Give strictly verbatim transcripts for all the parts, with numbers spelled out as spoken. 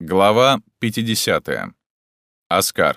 Глава пятидесятая. Оскар.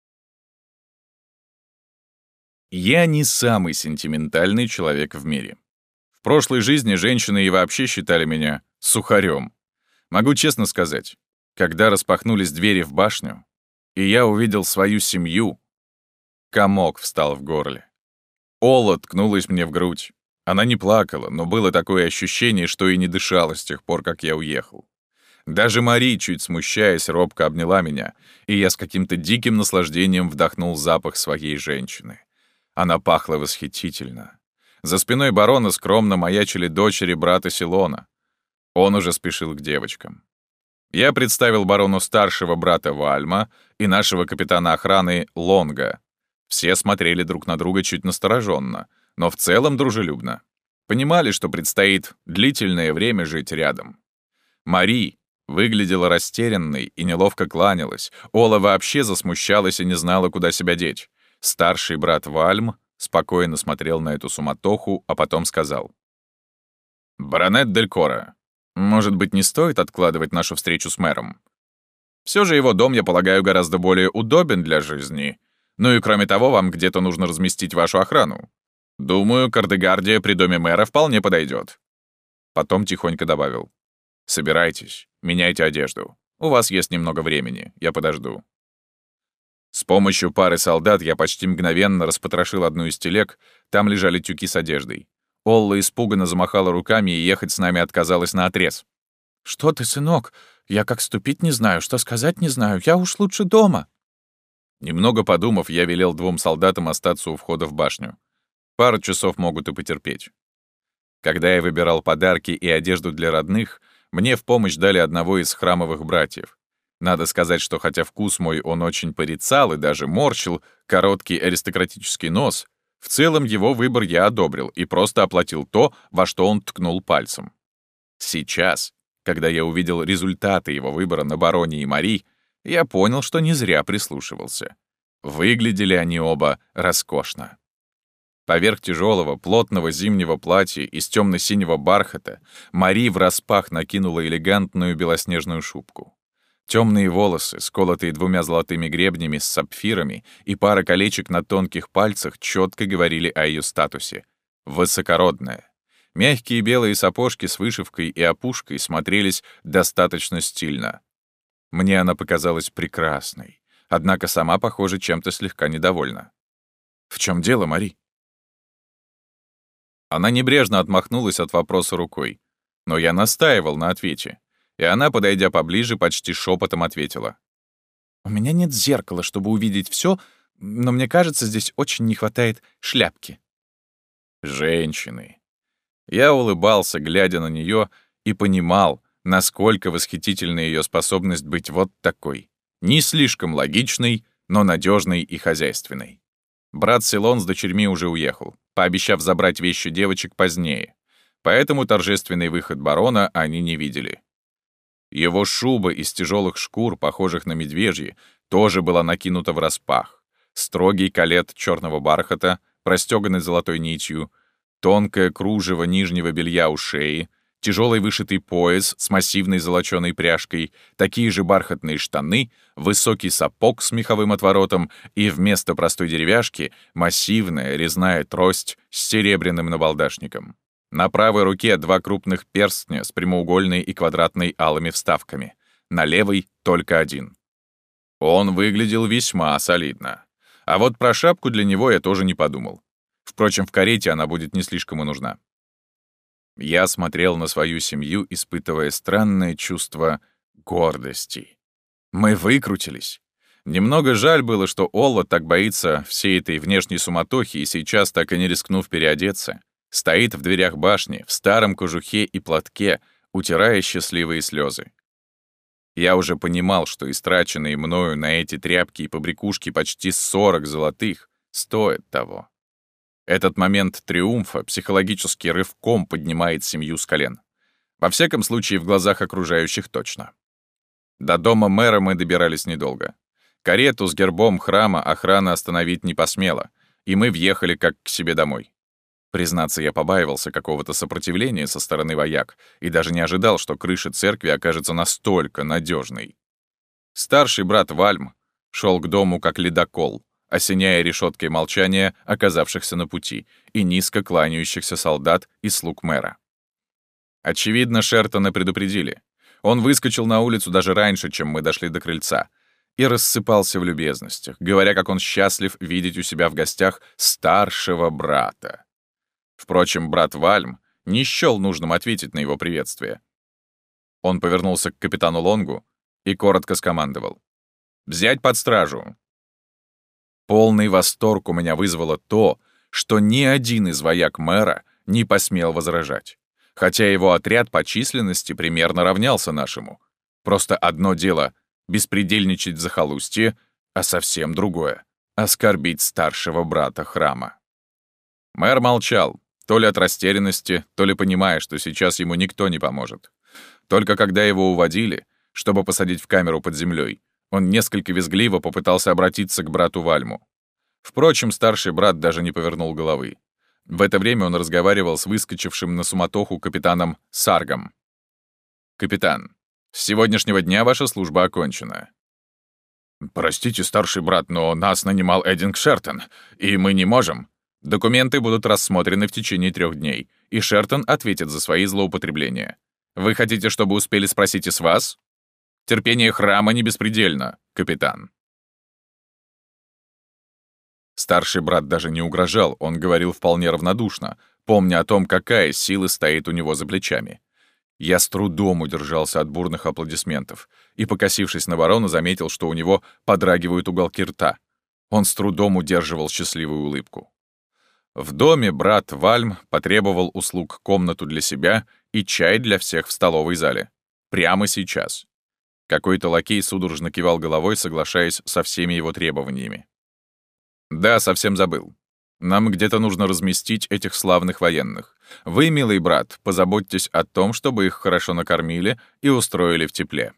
Я не самый сентиментальный человек в мире. В прошлой жизни женщины и вообще считали меня сухарем. Могу честно сказать, когда распахнулись двери в башню, и я увидел свою семью, комок встал в горле. Ола ткнулась мне в грудь. Она не плакала, но было такое ощущение, что и не дышала с тех пор, как я уехал. Даже Мари, чуть смущаясь, робко обняла меня, и я с каким-то диким наслаждением вдохнул запах своей женщины. Она пахла восхитительно. За спиной барона скромно маячили дочери брата Силона. Он уже спешил к девочкам. Я представил барону старшего брата Вальма и нашего капитана охраны Лонга. Все смотрели друг на друга чуть настороженно, но в целом дружелюбно. Понимали, что предстоит длительное время жить рядом. Мари выглядела растерянной и неловко кланялась. Ола вообще засмущалась и не знала, куда себя деть. Старший брат Вальм спокойно смотрел на эту суматоху, а потом сказал: «Баронет Дель Коро, может быть, не стоит откладывать нашу встречу с мэром? Все же его дом, я полагаю, гораздо более удобен для жизни. Ну и кроме того, вам где-то нужно разместить вашу охрану. Думаю, Кардегардия при доме мэра вполне подойдет». Потом тихонько добавил: «Собирайтесь, меняйте одежду. У вас есть немного времени, я подожду». С помощью пары солдат я почти мгновенно распотрошил одну из телег, там лежали тюки с одеждой. Олла испуганно замахала руками и ехать с нами отказалась наотрез. «Что ты, сынок? Я как ступить не знаю, что сказать не знаю. Я уж лучше дома». Немного подумав, я велел двум солдатам остаться у входа в башню. Пару часов могут и потерпеть. Когда я выбирал подарки и одежду для родных, мне в помощь дали одного из храмовых братьев. Надо сказать, что хотя вкус мой он очень порицал и даже морщил короткий аристократический нос, в целом его выбор я одобрил и просто оплатил то, во что он ткнул пальцем. Сейчас, когда я увидел результаты его выбора на бароне и Мари, я понял, что не зря прислушивался. Выглядели они оба роскошно. Поверх тяжелого, плотного зимнего платья из темно-синего бархата Мари враспах накинула элегантную белоснежную шубку. Темные волосы, сколотые двумя золотыми гребнями с сапфирами, и пара колечек на тонких пальцах четко говорили о ее статусе. Высокородная. Мягкие белые сапожки с вышивкой и опушкой смотрелись достаточно стильно. Мне она показалась прекрасной, однако сама, похоже, чем-то слегка недовольна. «В чем дело, Мари?» Она небрежно отмахнулась от вопроса рукой, но я настаивал на ответе, и она, подойдя поближе, почти шепотом ответила: «У меня нет зеркала, чтобы увидеть все, но мне кажется, здесь очень не хватает шляпки». Женщины. Я улыбался, глядя на нее, и понимал, насколько восхитительна ее способность быть вот такой, не слишком логичной, но надежной и хозяйственной. Брат Силон с дочерьми уже уехал, пообещав забрать вещи девочек позднее, поэтому торжественный выход барона они не видели. Его шуба из тяжелых шкур, похожих на медвежьи, тоже была накинута враспах. Строгий калет черного бархата, простеганный золотой нитью, тонкое кружево нижнего белья у шеи, тяжелый вышитый пояс с массивной золоченой пряжкой, такие же бархатные штаны, высокий сапог с меховым отворотом и вместо простой деревяшки массивная резная трость с серебряным набалдашником. На правой руке два крупных перстня с прямоугольной и квадратной алыми вставками. На левой только один. Он выглядел весьма солидно. А вот про шапку для него я тоже не подумал. Впрочем, в карете она будет не слишком и нужна. Я смотрел на свою семью, испытывая странное чувство гордости. Мы выкрутились. Немного жаль было, что Олла так боится всей этой внешней суматохи и сейчас, так и не рискнув переодеться, стоит в дверях башни, в старом кожухе и платке, утирая счастливые слезы. Я уже понимал, что истраченные мною на эти тряпки и побрякушки почти сорок золотых стоят того. Этот момент триумфа психологически рывком поднимает семью с колен. Во всяком случае, в глазах окружающих точно. До дома мэра мы добирались недолго. Карету с гербом храма охрана остановить не посмела, и мы въехали как к себе домой. Признаться, я побаивался какого-то сопротивления со стороны вояк и даже не ожидал, что крыша церкви окажется настолько надежной. Старший брат Вальм шел к дому как ледокол, осеняя решеткой молчания оказавшихся на пути и низко кланяющихся солдат и слуг мэра. Очевидно, Шертона предупредили. Он выскочил на улицу даже раньше, чем мы дошли до крыльца, и рассыпался в любезностях, говоря, как он счастлив видеть у себя в гостях старшего брата. Впрочем, брат Вальм не счёл нужным ответить на его приветствие. Он повернулся к капитану Лонгу и коротко скомандовал: «Взять под стражу!» Полный восторг у меня вызвало то, что ни один из вояк мэра не посмел возражать, хотя его отряд по численности примерно равнялся нашему. Просто одно дело — беспредельничать в захолустье, а совсем другое — оскорбить старшего брата храма. Мэр молчал, то ли от растерянности, то ли понимая, что сейчас ему никто не поможет. Только когда его уводили, чтобы посадить в камеру под землей, он несколько визгливо попытался обратиться к брату Вальму. Впрочем, старший брат даже не повернул головы. В это время он разговаривал с выскочившим на суматоху капитаном Саргом. «Капитан, с сегодняшнего дня ваша служба окончена». «Простите, старший брат, но нас нанимал Эдинг Шертон, и мы не можем». «Документы будут рассмотрены в течение трех дней, и Шертон ответит за свои злоупотребления. Вы хотите, чтобы успели спросить и с вас? Терпение храма не беспредельно, капитан». Старший брат даже не угрожал, он говорил вполне равнодушно, помня о том, какая сила стоит у него за плечами. Я с трудом удержался от бурных аплодисментов и, покосившись на барона, заметил, что у него подрагивают уголки рта. Он с трудом удерживал счастливую улыбку. В доме брат Вальм потребовал услуг комнату для себя и чай для всех в столовой зале. Прямо сейчас. Какой-то лакей судорожно кивал головой, соглашаясь со всеми его требованиями. «Да, совсем забыл. Нам где-то нужно разместить этих славных военных. Вы, милый брат, позаботьтесь о том, чтобы их хорошо накормили и устроили в тепле».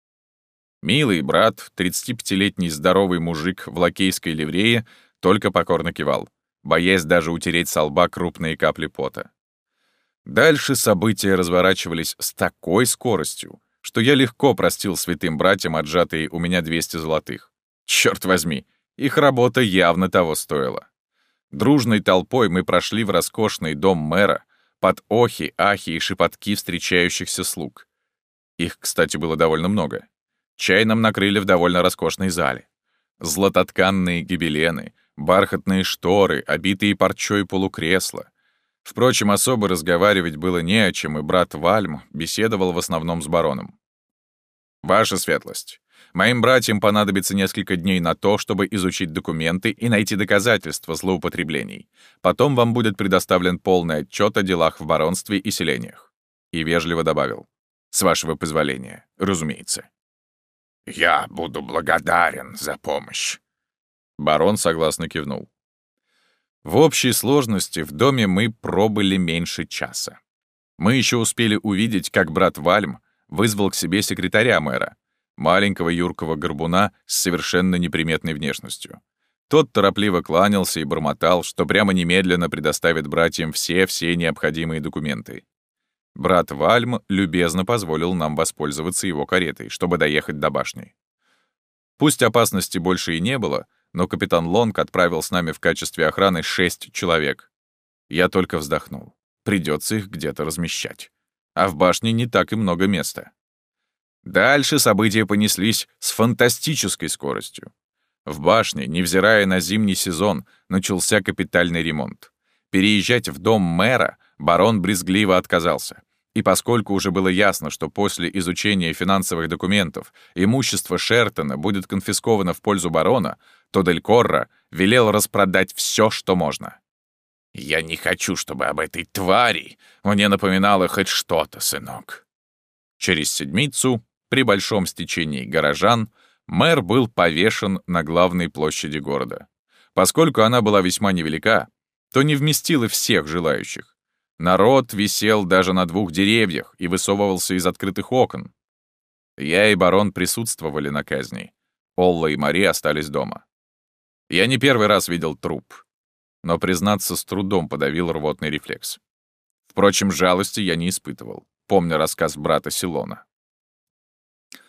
Милый брат, тридцатипятилетний здоровый мужик в лакейской ливрее, только покорно кивал, боясь даже утереть со лба крупные капли пота. Дальше события разворачивались с такой скоростью, что я легко простил святым братьям отжатые у меня двести золотых. Черт возьми, их работа явно того стоила. Дружной толпой мы прошли в роскошный дом мэра под охи, ахи и шепотки встречающихся слуг. Их, кстати, было довольно много. Чай нам накрыли в довольно роскошной зале. Златотканные гобелены, бархатные шторы, обитые парчой полукресла. Впрочем, особо разговаривать было не о чем, и брат Вальм беседовал в основном с бароном. «Ваша светлость, моим братьям понадобится несколько дней на то, чтобы изучить документы и найти доказательства злоупотреблений. Потом вам будет предоставлен полный отчет о делах в баронстве и селениях». И вежливо добавил: «С вашего позволения, разумеется». «Я буду благодарен за помощь». Барон согласно кивнул. В общей сложности в доме мы пробыли меньше часа. Мы еще успели увидеть, как брат Вальм вызвал к себе секретаря мэра, маленького юркого горбуна с совершенно неприметной внешностью. Тот торопливо кланялся и бормотал, что прямо немедленно предоставит братьям все-все необходимые документы. Брат Вальм любезно позволил нам воспользоваться его каретой, чтобы доехать до башни. Пусть опасности больше и не было, но капитан Лонг отправил с нами в качестве охраны шесть человек. Я только вздохнул. Придется их где-то размещать. А в башне не так и много места. Дальше события понеслись с фантастической скоростью. В башне, невзирая на зимний сезон, начался капитальный ремонт. Переезжать в дом мэра барон брезгливо отказался. И поскольку уже было ясно, что после изучения финансовых документов имущество Шертона будет конфисковано в пользу барона, то Дель Корро велел распродать все, что можно. «Я не хочу, чтобы об этой твари мне напоминало хоть что-то, сынок». Через седмицу, при большом стечении горожан, мэр был повешен на главной площади города. Поскольку она была весьма невелика, то не вместила всех желающих. Народ висел даже на двух деревьях и высовывался из открытых окон. Я и барон присутствовали на казни. Олла и Мари остались дома. Я не первый раз видел труп, но, признаться, с трудом подавил рвотный рефлекс. Впрочем, жалости я не испытывал, помня рассказ брата Силона.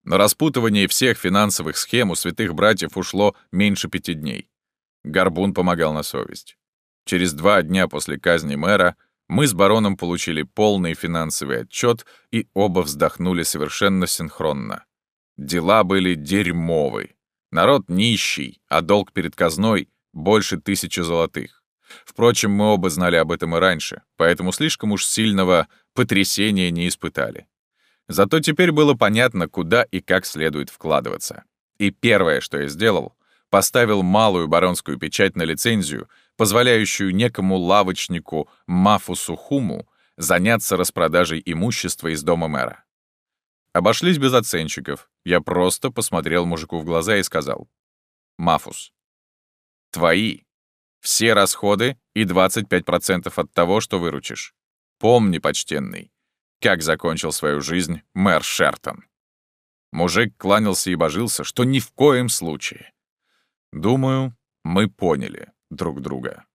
На распутывание всех финансовых схем у святых братьев ушло меньше пяти дней. Горбун помогал на совесть. Через два дня после казни мэра мы с бароном получили полный финансовый отчет и оба вздохнули совершенно синхронно. Дела были дерьмовы. Народ нищий, а долг перед казной больше тысячи золотых. Впрочем, мы оба знали об этом и раньше, поэтому слишком уж сильного потрясения не испытали. Зато теперь было понятно, куда и как следует вкладываться. И первое, что я сделал, поставил малую баронскую печать на лицензию, позволяющую некому лавочнику Мафусу Хуму заняться распродажей имущества из дома мэра. Обошлись без оценщиков. Я просто посмотрел мужику в глаза и сказал: «Мафус, твои все расходы и двадцать пять процентов от того, что выручишь. Помни, почтенный, как закончил свою жизнь мэр Шертон». Мужик кланялся и божился, что ни в коем случае. Думаю, мы поняли друг друга.